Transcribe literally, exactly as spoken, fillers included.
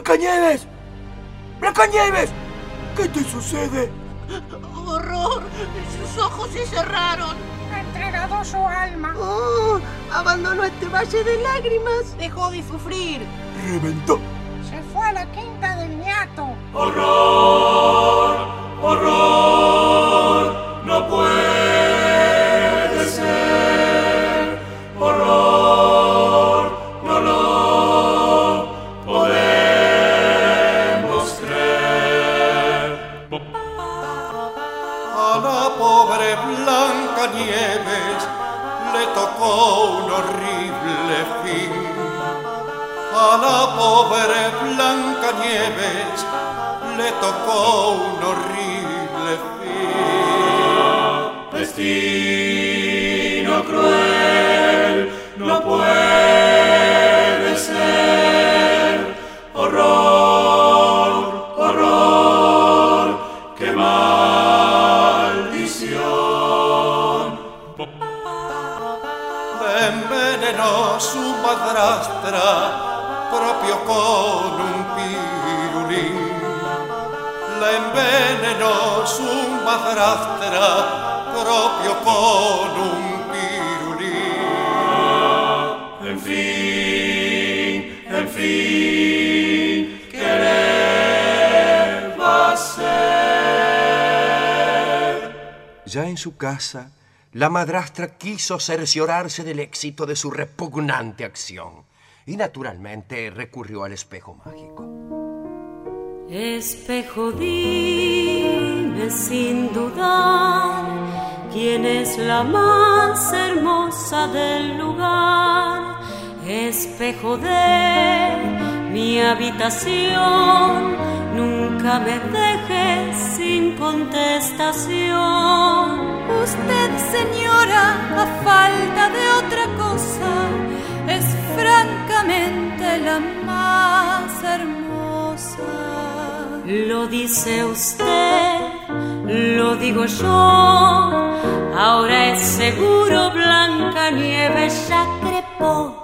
¡Blancanieves! ¡Blancanieves! ¿Qué te sucede? ¡Horror! ¡Sus ojos se cerraron! Ha entregado su alma. ¡Oh! Abandonó este valle de lágrimas. Dejó de sufrir. ¡Reventó! Se fue a la quinta del ñato. ¡Horror! ¡Horror! ¡No puede ser! ¡Horror! ¡No lo podemos creer! A la pobre Blancanieves le tocó un horrible fin. A la pobre Blancanieves le tocó un horrible fin. Destino cruel, no puede ser. Horror, horror, qué maldición. Le envenenó su madrastra propio con un pirulín. Le envenenó su madrastra propio con un pirulín. En fin, en fin, ¿qué va a ser? Ya en su casa, la madrastra quiso cerciorarse del éxito de su repugnante acción y naturalmente recurrió al espejo mágico. Espejo, dime sin dudar, ¿quién es la más hermosa del lugar? Espejo de mi habitación, nunca me dejes sin contestación. Usted, señora, a falta de otra cosa, es francamente la más hermosa. Lo dice usted, lo digo yo, ahora es seguro Blancanieves ya crepó.